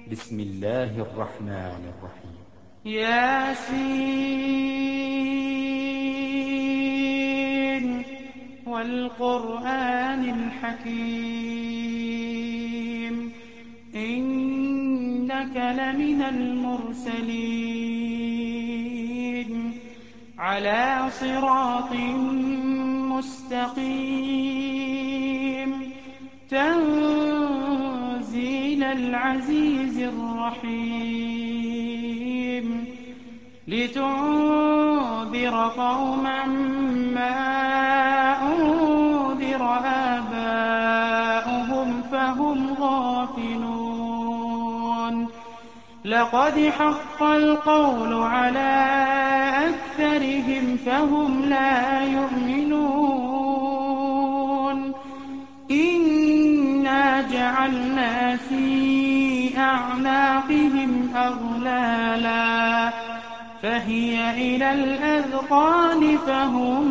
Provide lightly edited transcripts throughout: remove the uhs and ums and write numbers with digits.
بسم الله الرحمن الرحيم. ياسين والقرآن الحكيم إنك لمن المرسلين على صراط مستقيم تنزيل العزيز الرحيم لتنذر قوما ما أنذر آباؤهم فهم غافلون لقد حق القول على أكثرهم فهم لا يؤمنون إنا جعلنا في أعناقهم أغلالا فهي إلى الأذقان فهم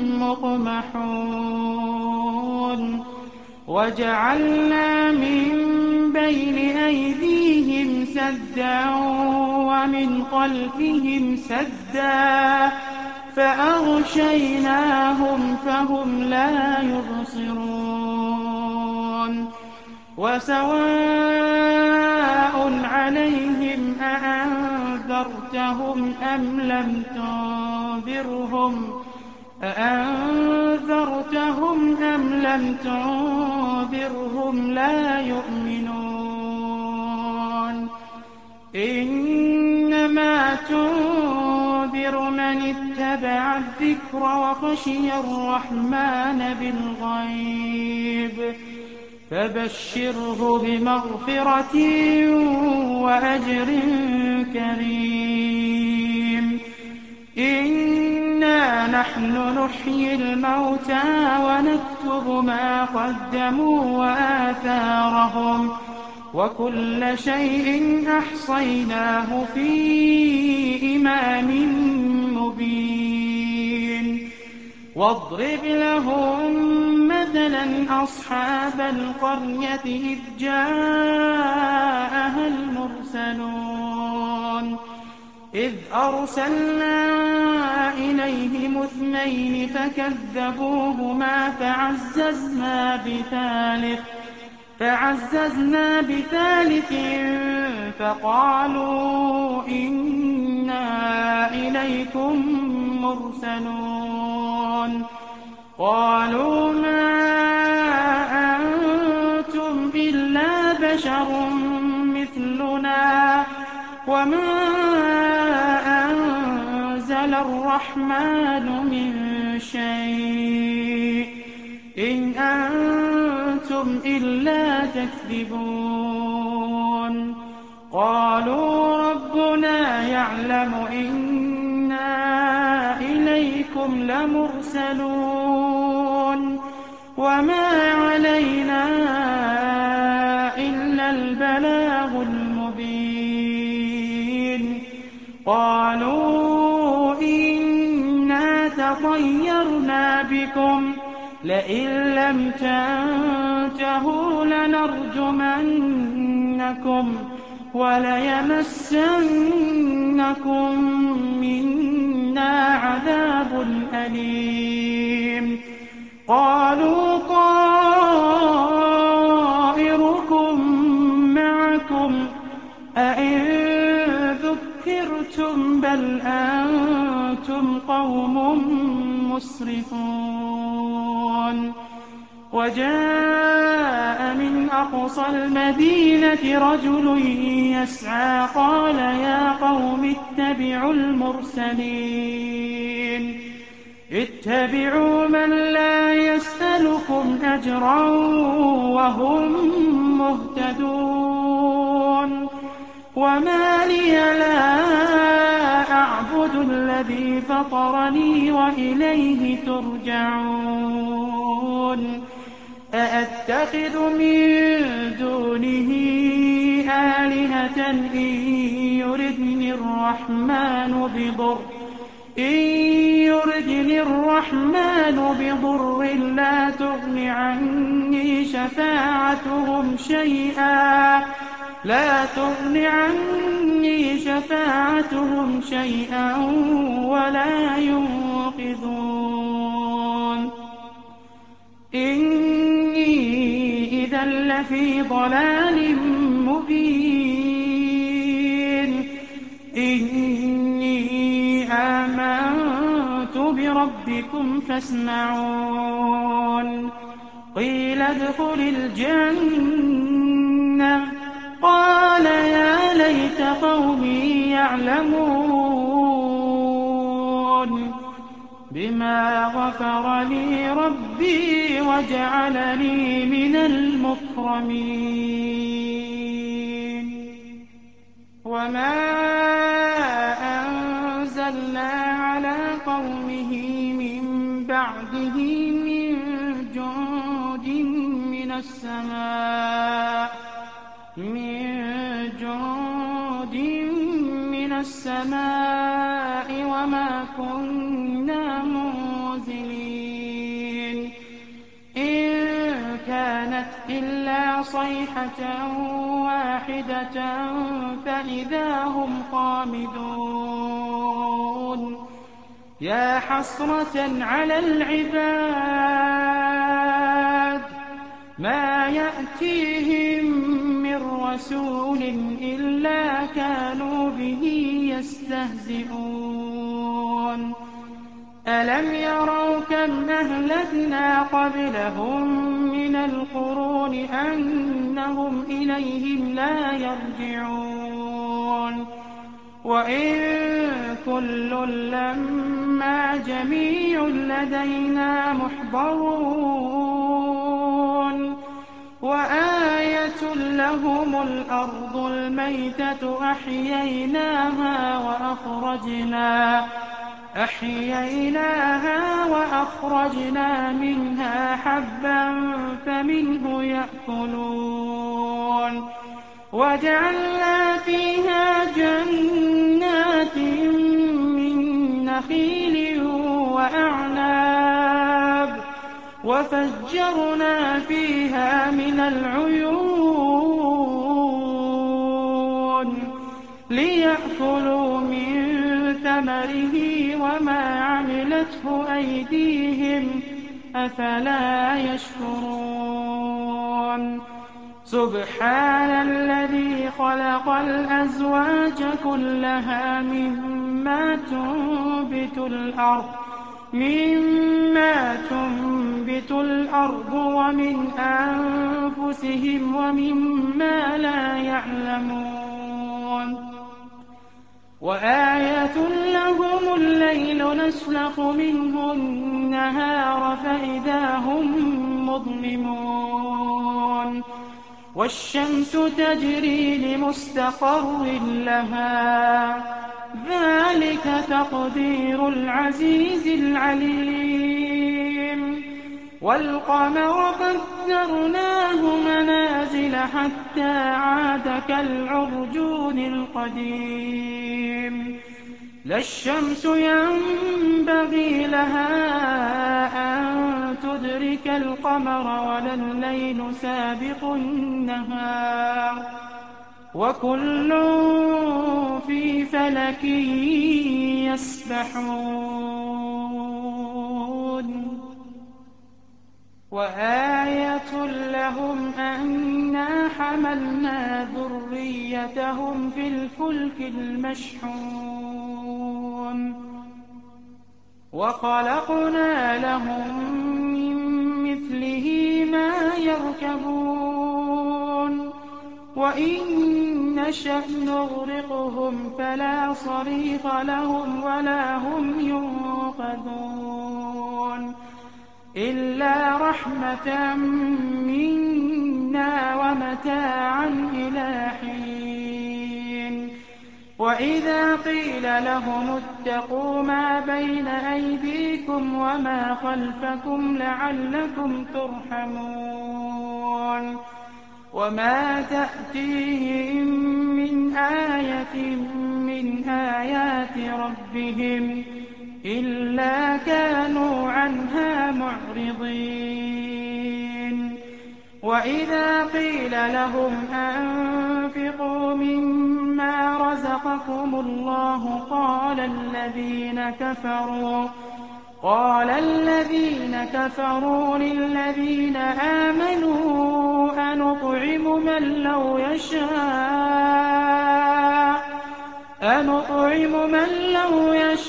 مقمحون وجعلنا من بين أيديهم سدا ومن خلفهم سدا فأغشيناهم فهم لا يبصرون وسواء عليهم أأنذرتهم أم لم تنذرهم لا يؤمنون إنما تنذر من اتبع الذكر وخشي الرحمن بالغيب فبشره بمغفرة وأجر كريم إنا نحن نحيي الموتى ونكتب ما قدموا وآثارهم وكل شيء أحصيناه في إمام مبين واضرب لهم مثلا أصحاب القرية إذ جاءها المرسلون إذ أرسلنا إليهم اثنين فكذبوهما فعززنا بثالث فقالوا إنا إليكم مرسلون قالوا ما أنتم إلا بشر مثلنا وما أنزل الرحمن من شيء إن أنتم إلا تكذبون قالوا ربنا يعلم إنا إليكم لمرسلون وما علينا إلا البلاغ المبين قالوا إنا تطيرنا بكم لئن لم تنتهوا لنرجمنكم وليمسنكم منا عذاب أليم قالوا طائركم معكم أئن ذكرتم بل أنتم قوم مسرفون وجاء من أقصى المدينة رجل يسعى قال يا قوم اتبعوا من لا يسألكم أجرا وهم مهتدون وما لي لا أعبد الذي فطرني وإليه ترجعون أأتخذ من دونه آلهة إن يردني الرحمن بضر لا تغن عني شفاعتهم شيئا لا تغن عني شفاعتهم شيئا ولا ينقذون إني إذا لفي ضلال مبين إني آمنت بربكم فاسمعون قيل ادخل الجنة قال يا ليت قومي يعلمون بما غفر لي ربي وجعلني من المكرمين وما أنزلنا على قومه من بعده من جند من السماء وما كنا منزلين إن كانت إلا صيحة واحدة فإذا هم خامدون يا حسرة على العباد ما يأتيهم من رسول إلا كانوا به يستهزئون ألم يروا كم أهلكنا قبلهم من القرون أنهم إليهم لا يرجعون وإن كل لما جميع لدينا محضرون وآية لهم الأرض الميتة أحييناها وأخرجنا منها حبا فمنه يأكلون وجعلنا فيها جنات من نخيل وأعناب وفجرنا فيها من العيون ليأكلوا من ثمره وما عملته أيديهم أفلا يشكرون سبحان الذي خلق الأزواج كلها مما تنبت الأرض ومن أنفسهم ومما لا يعلمون وآية لهم الليل نسلخ منه النهار فإذا هم مظلمون والشمس تجري لمستقر لها ذلك تقدير العزيز العليم والقمر قدرناه منازل حتى عاد كالعرجون القديم لا الشمس ينبغي لها أن تدرك القمر ولا الليل سابق النهار وكل في فلك يسبحون وآية لهم أنا حملنا ذريتهم في الفلك المشحون وخلقنا لهم من مثله ما يركبون وإن نشأ نغرقهم فلا صريخ لهم ولا هم ينقذون إلا رحمة منا ومتاعا إلى حين وإذا قيل لهم اتقوا ما بين أيديكم وما خلفكم لعلكم ترحمون وما تأتيهم من آية من آيات ربهم إلا كانوا عنها معرضين وإذا قيل لهم أنفقوا أنفقوا مما رزقكم الله قال الذين كفروا للذين آمنوا أنطعم من لو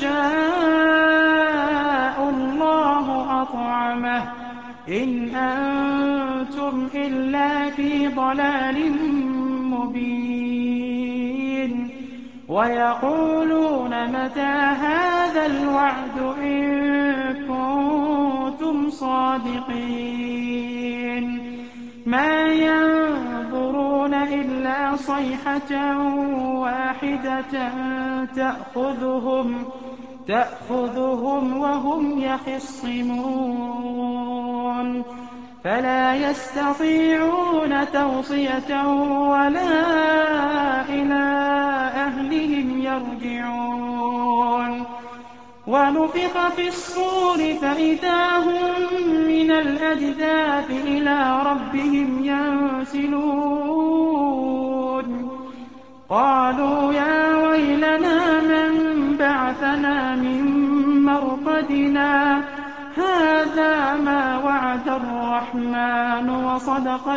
يشاء الله أطعمه إن أنتم إلا في ضلال مبين ويقولون متى هذا الوعد إن كنتم صادقين ما ينظرون إلا صيحة واحدة تأخذهم وهم يخصمون فلا يستطيعون توصية ولا إلى أهلهم يرجعون ونفخ في الصور فإذا هم من الأجداث إلى ربهم ينسلون قالوا يا ويلنا من بعثنا من مرقدنا هذا ما وعد الرحمن وصدق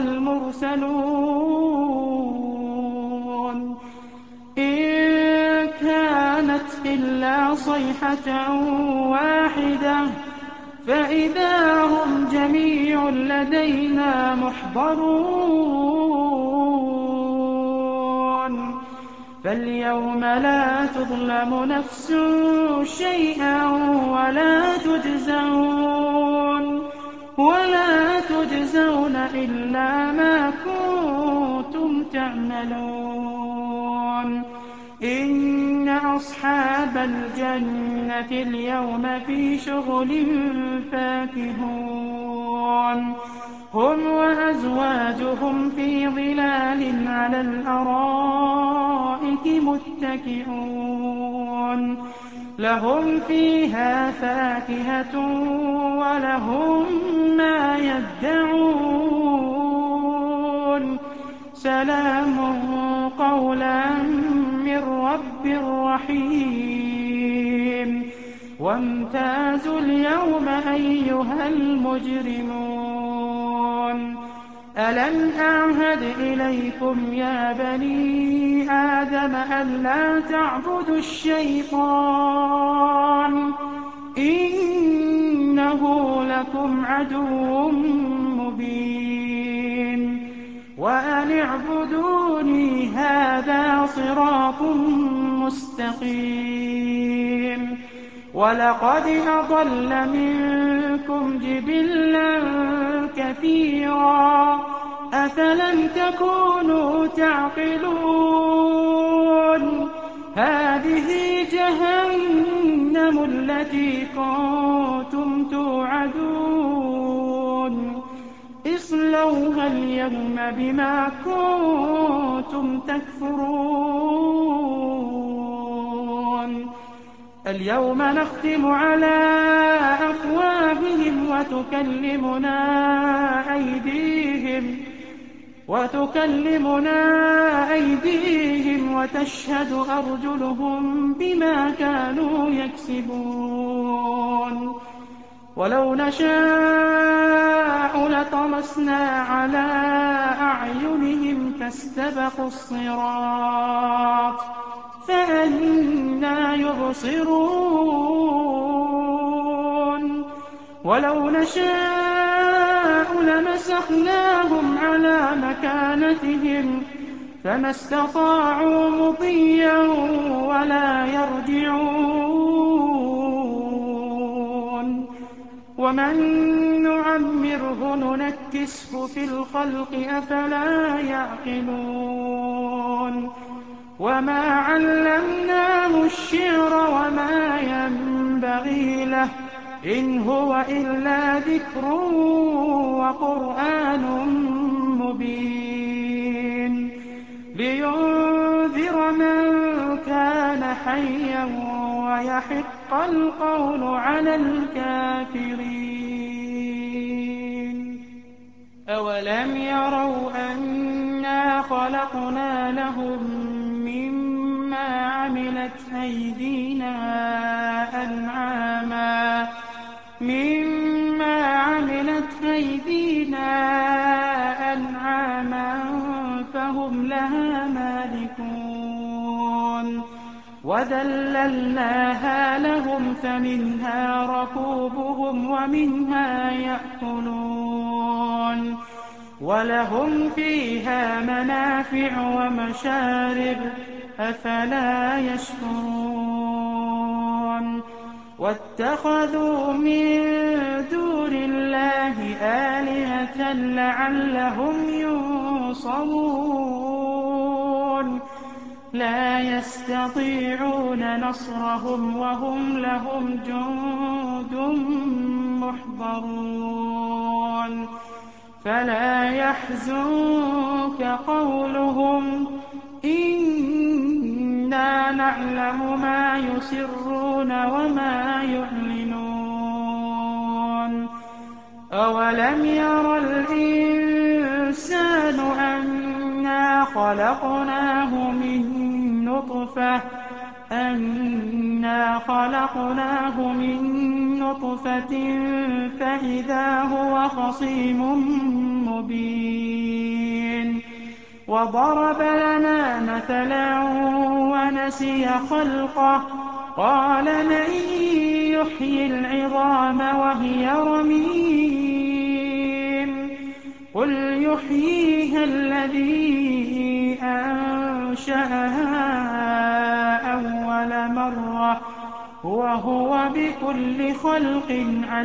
المرسلون إن كانت إلا صيحة واحدة فإذا هم جميع لدينا محضرون فاليوم لا تظلم نفس شيئا ولا تجزون إلا ما كنتم تعملون إن أصحاب الجنة اليوم في شغل فاكهون هم وأزواجهم في ظلال على الأرائك متكئون لهم فيها فاكهة ولهم ما يدعون سلام قولا من رب رحيم وامتازوا اليوم أيها المجرمون ألم أعهد إليكم يا بني آدم ألا تعبدوا الشيطان إنه لكم عدو مبين وأن اعبدوني هذا صراط مستقيم ولقد أضل منكم جبلا كثيرا أفلم تكونوا تعقلون هذه جهنم التي كنتم توعدون اصلوها اليوم بما كنتم تكفرون اليوم نختم على أفواههم وتكلمنا أيديهم وتشهد أرجلهم بما كانوا يكسبون ولو نشاء لطمسنا على أعينهم فاستبقوا الصراط فأنى يبصرون ولو نشاء لمسخناهم على مكانتهم فما استطاعوا مضيا ولا يرجعون ومن نعمره ننكسه في الخلق أفلا يعقلون وما علمناه الشعر وما ينبغي له إن هو إلا ذكر وقرآن مبين لينذر من كان حيا ويحق القول على الكافرين أولم يروا أنا خلقنا لهم مما عملت أيدينا أنعاما فهم لها مالكون وذللناها لهم فمنها ركوبهم ومنها يأكلون ولهم فيها منافع ومشارب أفلا يشكرون واتخذوا من دون الله آلهة لعلهم ينصرون لا يستطيعون نصرهم وهم لهم جند محضرون فلا يحزنك قولهم إنا نعلم ما يسرون وما يعلنون أولم ير الإنسان أنا خلقناه من نطفة فإذا هو خصيم مبين وضرب لنا مثلا ونسي خلقه قال من يحيي العظام وهي رميم قل يحييها الذي أنشأها أول مرة وهو بكل خلق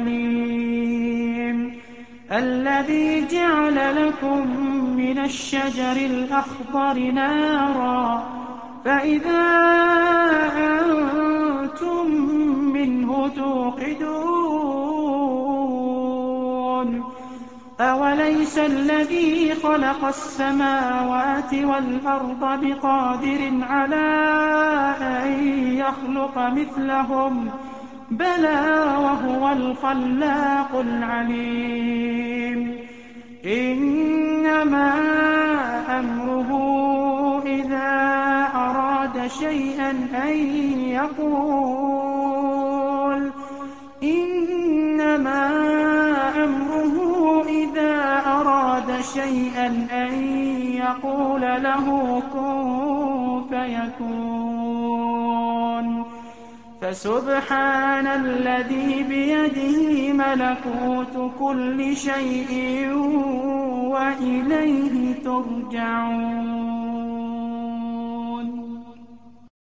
عليم الذي جعل لكم من الشجر الأخضر نارا فإذا أنتم منه توقدون أوليس الذي خلق السماوات والأرض بقادر على أن يخلق مثلهم بلى وهو الخلاق العليم إنما أمره إذا أراد شيئا أن يقول له كن فيكون فسبحان الذي بيده ملكوت كل شيء وإليه ترجعون